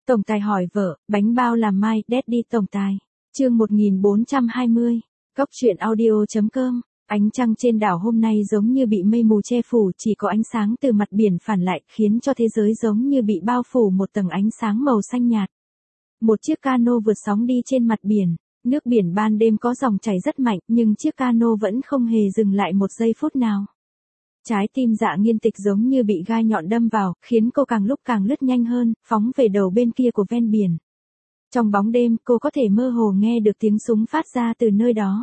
Tổng tài hỏi vợ, bánh bao làm mai, Daddy tổng tài. Chương 1420. Cốc truyện audio.com. Ánh trăng trên đảo hôm nay giống như bị mây mù che phủ, chỉ có ánh sáng từ mặt biển phản lại, khiến cho thế giới giống như bị bao phủ một tầng ánh sáng màu xanh nhạt. Một chiếc cano vượt sóng đi trên mặt biển, nước biển ban đêm có dòng chảy rất mạnh, nhưng chiếc cano vẫn không hề dừng lại một giây phút nào. Trái tim Dạ Nghiên Tịch giống như bị gai nhọn đâm vào, khiến cô càng lúc càng lướt nhanh hơn, phóng về đầu bên kia của ven biển. Trong bóng đêm, cô có thể mơ hồ nghe được tiếng súng phát ra từ nơi đó.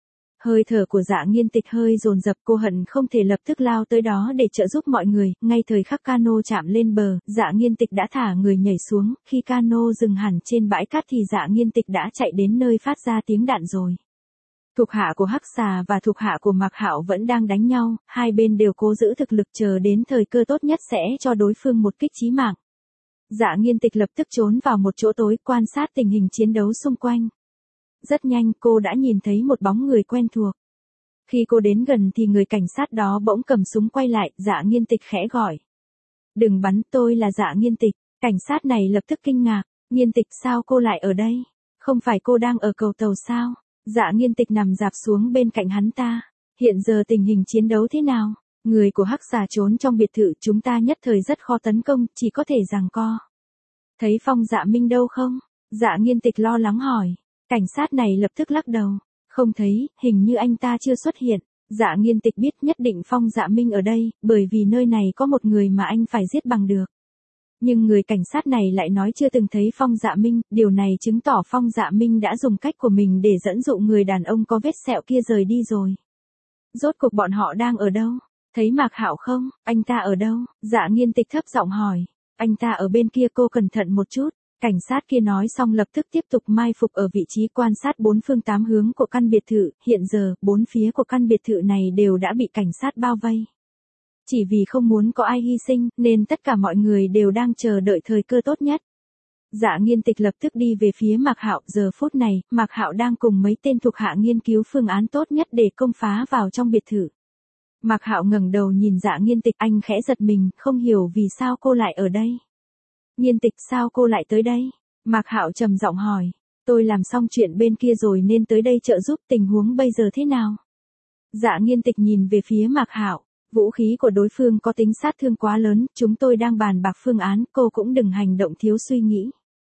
Hơi thở của Dạ Nghiên Tịch hơi dồn dập, cô hận không thể lập tức lao tới đó để trợ giúp mọi người. Ngay thời khắc cano chạm lên bờ, Dạ Nghiên Tịch đã thả người nhảy xuống, khi cano dừng hẳn trên bãi cát thì Dạ Nghiên Tịch đã chạy đến nơi phát ra tiếng đạn rồi. Thuộc hạ của Hắc Xà và thuộc hạ của Mạc Hạo vẫn đang đánh nhau, hai bên đều cố giữ thực lực chờ đến thời cơ tốt nhất sẽ cho đối phương một kích chí mạng. Dạ Nghiên Tịch lập tức trốn vào một chỗ tối quan sát tình hình chiến đấu xung quanh. Rất nhanh cô đã nhìn thấy một bóng người quen thuộc. Khi cô đến gần thì người cảnh sát đó bỗng cầm súng quay lại, Dạ Nghiên Tịch khẽ gọi. Đừng bắn, tôi là Dạ Nghiên Tịch. Cảnh sát này lập tức kinh ngạc. Nghiên Tịch, sao cô lại ở đây? Không phải cô đang ở cầu tàu sao? Dạ Nghiên Tịch nằm rạp xuống bên cạnh hắn ta. Hiện giờ tình hình chiến đấu thế nào? Người của Hắc Xà trốn trong biệt thự, chúng ta nhất thời rất khó tấn công, chỉ có thể giằng co. Thấy Phong Dạ Minh đâu không? Dạ Nghiên Tịch lo lắng hỏi. Cảnh sát này lập tức lắc đầu. Không thấy, hình như anh ta chưa xuất hiện. Dạ Nghiên Tịch biết nhất định Phong Dạ Minh ở đây, bởi vì nơi này có một người mà anh phải giết bằng được. Nhưng người cảnh sát này lại nói chưa từng thấy Phong Dạ Minh, điều này chứng tỏ Phong Dạ Minh đã dùng cách của mình để dẫn dụ người đàn ông có vết sẹo kia rời đi rồi. Rốt cuộc bọn họ đang ở đâu? Thấy Mạc Hạo không? Anh ta ở đâu? Dạ Nghiên Tịch thấp giọng hỏi. Anh ta ở bên kia, cô cẩn thận một chút. Cảnh sát kia nói xong lập tức tiếp tục mai phục ở vị trí quan sát bốn phương tám hướng của căn biệt thự. Hiện giờ, bốn phía của căn biệt thự này đều đã bị cảnh sát bao vây. Chỉ vì không muốn có ai hy sinh, nên tất cả mọi người đều đang chờ đợi thời cơ tốt nhất. Dạ Nghiên Tịch lập tức đi về phía Mạc Hạo. Giờ phút này, Mạc Hạo đang cùng mấy tên thuộc hạ nghiên cứu phương án tốt nhất để công phá vào trong biệt thự. Mạc Hạo ngẩng đầu nhìn Dạ Nghiên Tịch, anh khẽ giật mình, không hiểu vì sao cô lại ở đây. Nghiên Tịch, sao cô lại tới đây? Mạc Hạo trầm giọng hỏi. Tôi làm xong chuyện bên kia rồi nên tới đây trợ giúp, tình huống bây giờ thế nào? Dạ Nghiên Tịch nhìn về phía Mạc Hạo. Vũ khí của đối phương có tính sát thương quá lớn, chúng tôi đang bàn bạc phương án, cô cũng đừng hành động thiếu suy nghĩ.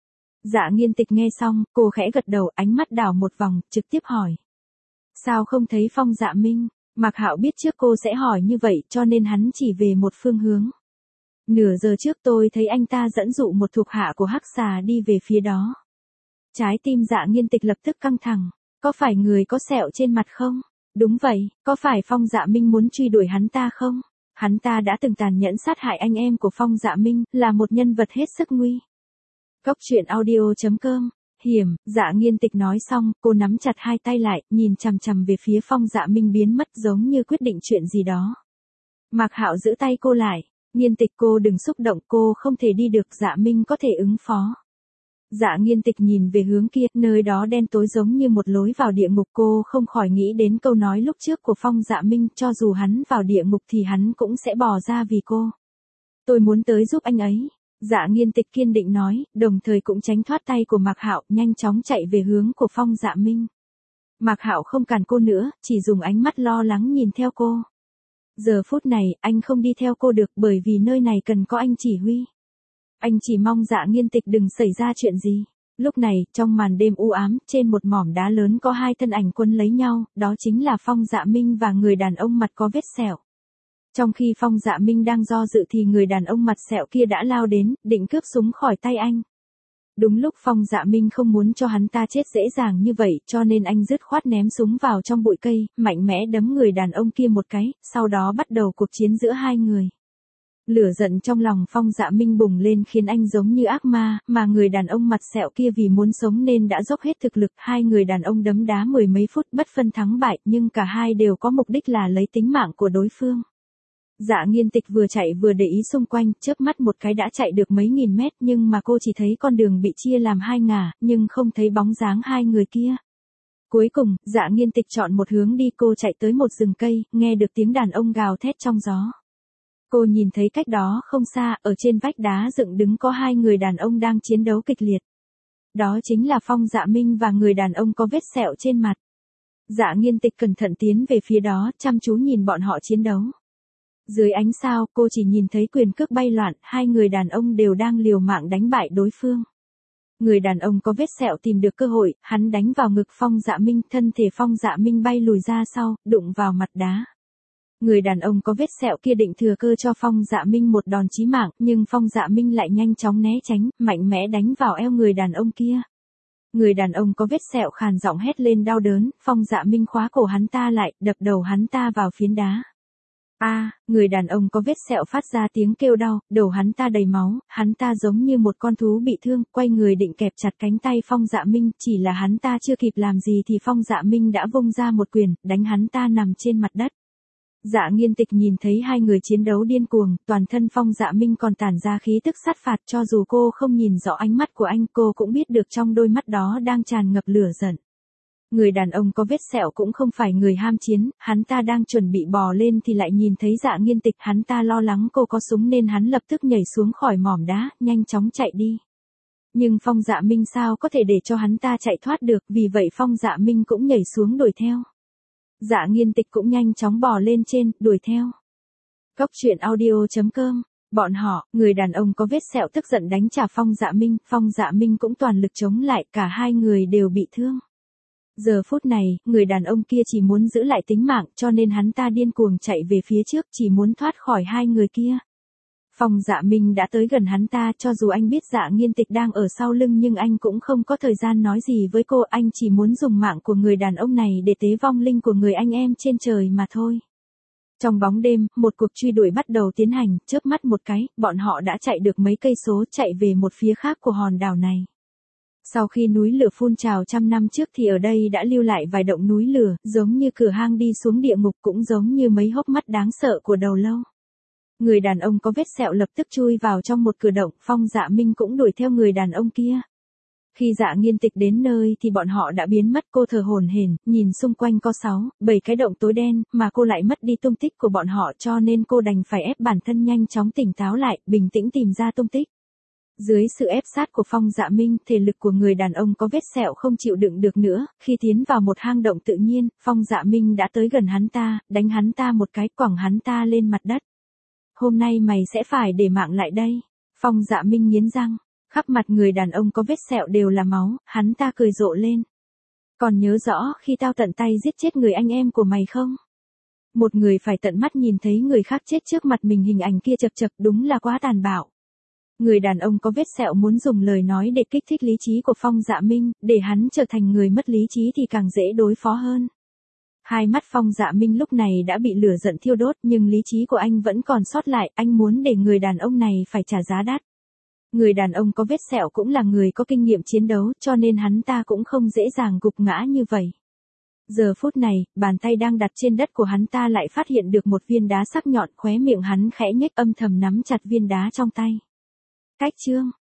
Dạ Nghiên Tịch nghe xong, cô khẽ gật đầu, ánh mắt đảo một vòng, trực tiếp hỏi. Sao không thấy Phong Dạ Minh? Mạc Hạo biết trước cô sẽ hỏi như vậy cho nên hắn chỉ về một phương hướng. Nửa giờ trước tôi thấy anh ta dẫn dụ một thuộc hạ của Hắc Xà đi về phía đó. Trái tim Dạ Nghiên Tịch lập tức căng thẳng. Có phải người có sẹo trên mặt không? Đúng vậy, có phải Phong Dạ Minh muốn truy đuổi hắn ta không? Hắn ta đã từng tàn nhẫn sát hại anh em của Phong Dạ Minh, là một nhân vật hết sức nguy. Cốc truyện audio.com. Hiểm, Dạ Nghiên Tịch nói xong, cô nắm chặt hai tay lại, nhìn chằm chằm về phía Phong Dạ Minh biến mất giống như quyết định chuyện gì đó. Mạc Hạo giữ tay cô lại. Nghiên Tịch, cô đừng xúc động, cô không thể đi được, Dạ Minh có thể ứng phó. Dạ Nghiên Tịch nhìn về hướng kia, nơi đó đen tối giống như một lối vào địa ngục, cô không khỏi nghĩ đến câu nói lúc trước của Phong Dạ Minh, cho dù hắn vào địa ngục thì hắn cũng sẽ bỏ ra vì cô. Tôi muốn tới giúp anh ấy. Dạ Nghiên Tịch kiên định nói, đồng thời cũng tránh thoát tay của Mạc Hạo, nhanh chóng chạy về hướng của Phong Dạ Minh. Mạc Hạo không cản cô nữa, chỉ dùng ánh mắt lo lắng nhìn theo cô. Giờ phút này, anh không đi theo cô được bởi vì nơi này cần có anh chỉ huy. Anh chỉ mong Dạ Nghiên Tịch đừng xảy ra chuyện gì. Lúc này, trong màn đêm u ám, trên một mỏm đá lớn có hai thân ảnh quấn lấy nhau, đó chính là Phong Dạ Minh và người đàn ông mặt có vết sẹo. Trong khi Phong Dạ Minh đang do dự thì người đàn ông mặt sẹo kia đã lao đến, định cướp súng khỏi tay anh. Đúng lúc Phong Dạ Minh không muốn cho hắn ta chết dễ dàng như vậy, cho nên anh dứt khoát ném súng vào trong bụi cây, mạnh mẽ đấm người đàn ông kia một cái, sau đó bắt đầu cuộc chiến giữa hai người. Lửa giận trong lòng Phong Dạ Minh bùng lên khiến anh giống như ác ma, mà người đàn ông mặt sẹo kia vì muốn sống nên đã dốc hết thực lực. Hai người đàn ông đấm đá mười mấy phút bất phân thắng bại, nhưng cả hai đều có mục đích là lấy tính mạng của đối phương. Dạ Nghiên Tịch vừa chạy vừa để ý xung quanh, chớp mắt một cái đã chạy được mấy nghìn mét, nhưng mà cô chỉ thấy con đường bị chia làm hai ngả, nhưng không thấy bóng dáng hai người kia. Cuối cùng, Dạ Nghiên Tịch chọn một hướng đi, cô chạy tới một rừng cây, nghe được tiếng đàn ông gào thét trong gió. Cô nhìn thấy cách đó không xa, ở trên vách đá dựng đứng có hai người đàn ông đang chiến đấu kịch liệt. Đó chính là Phong Dạ Minh và người đàn ông có vết sẹo trên mặt. Dạ Nghiên Tịch cẩn thận tiến về phía đó, chăm chú nhìn bọn họ chiến đấu. Dưới ánh sao, cô chỉ nhìn thấy quyền cước bay loạn, hai người đàn ông đều đang liều mạng đánh bại đối phương. Người đàn ông có vết sẹo tìm được cơ hội, hắn đánh vào ngực Phong Dạ Minh, thân thể Phong Dạ Minh bay lùi ra sau, đụng vào mặt đá. Người đàn ông có vết sẹo kia định thừa cơ cho Phong Dạ Minh một đòn chí mạng, nhưng Phong Dạ Minh lại nhanh chóng né tránh, mạnh mẽ đánh vào eo người đàn ông kia. Người đàn ông có vết sẹo khàn giọng hét lên đau đớn, Phong Dạ Minh khóa cổ hắn ta lại, đập đầu hắn ta vào phiến đá. Người đàn ông có vết sẹo phát ra tiếng kêu đau, đầu hắn ta đầy máu, hắn ta giống như một con thú bị thương, quay người định kẹp chặt cánh tay Phong Dạ Minh, chỉ là hắn ta chưa kịp làm gì thì Phong Dạ Minh đã vung ra một quyền, đánh hắn ta nằm trên mặt đất. Dạ Nghiên Tịch nhìn thấy hai người chiến đấu điên cuồng, toàn thân Phong Dạ Minh còn tản ra khí tức sát phạt, cho dù cô không nhìn rõ ánh mắt của anh, cô cũng biết được trong đôi mắt đó đang tràn ngập lửa giận. Người đàn ông có vết sẹo cũng không phải người ham chiến, hắn ta đang chuẩn bị bò lên thì lại nhìn thấy Dạ Nghiên Tịch, hắn ta lo lắng cô có súng nên hắn lập tức nhảy xuống khỏi mỏm đá, nhanh chóng chạy đi. Nhưng Phong Dạ Minh sao có thể để cho hắn ta chạy thoát được, vì vậy Phong Dạ Minh cũng nhảy xuống đuổi theo. Dạ Nghiên Tịch cũng nhanh chóng bò lên trên, đuổi theo. Cốc truyện audio.com. Bọn họ, người đàn ông có vết sẹo tức giận đánh trả Phong Dạ Minh cũng toàn lực chống lại, cả hai người đều bị thương. Giờ phút này, người đàn ông kia chỉ muốn giữ lại tính mạng, cho nên hắn ta điên cuồng chạy về phía trước, chỉ muốn thoát khỏi hai người kia. Phong Dạ Minh đã tới gần hắn ta, cho dù anh biết Dạ Nghiên Tịch đang ở sau lưng nhưng anh cũng không có thời gian nói gì với cô, anh chỉ muốn dùng mạng của người đàn ông này để tế vong linh của người anh em trên trời mà thôi. Trong bóng đêm, một cuộc truy đuổi bắt đầu tiến hành, chớp mắt một cái, bọn họ đã chạy được mấy cây số, chạy về một phía khác của hòn đảo này. Sau khi núi lửa phun trào trăm năm trước thì ở đây đã lưu lại vài động núi lửa, giống như cửa hang đi xuống địa ngục, cũng giống như mấy hốc mắt đáng sợ của đầu lâu. Người đàn ông có vết sẹo lập tức chui vào trong một cửa động, Phong Dạ Minh cũng đuổi theo người đàn ông kia. Khi Dạ Nghiên Tịch đến nơi thì bọn họ đã biến mất, cô thở hổn hển, nhìn xung quanh có 6-7 cái động tối đen, mà cô lại mất đi tung tích của bọn họ, cho nên cô đành phải ép bản thân nhanh chóng tỉnh táo lại, bình tĩnh tìm ra tung tích. Dưới sự ép sát của Phong Dạ Minh, thể lực của người đàn ông có vết sẹo không chịu đựng được nữa, khi tiến vào một hang động tự nhiên, Phong Dạ Minh đã tới gần hắn ta, đánh hắn ta một cái, quẳng hắn ta lên mặt đất. Hôm nay mày sẽ phải để mạng lại đây. Phong Dạ Minh nghiến răng, khắp mặt người đàn ông có vết sẹo đều là máu, hắn ta cười rộ lên. Còn nhớ rõ khi tao tận tay giết chết người anh em của mày không? Một người phải tận mắt nhìn thấy người khác chết trước mặt mình, hình ảnh kia chật chật, đúng là quá tàn bạo. Người đàn ông có vết sẹo muốn dùng lời nói để kích thích lý trí của Phong Dạ Minh, để hắn trở thành người mất lý trí thì càng dễ đối phó hơn. Hai mắt Phong Dạ Minh lúc này đã bị lửa giận thiêu đốt, nhưng lý trí của anh vẫn còn sót lại, anh muốn để người đàn ông này phải trả giá đắt. Người đàn ông có vết sẹo cũng là người có kinh nghiệm chiến đấu, cho nên hắn ta cũng không dễ dàng gục ngã như vậy. Giờ phút này, bàn tay đang đặt trên đất của hắn ta lại phát hiện được một viên đá sắc nhọn, khóe miệng hắn khẽ nhếch, âm thầm nắm chặt viên đá trong tay. Cách chương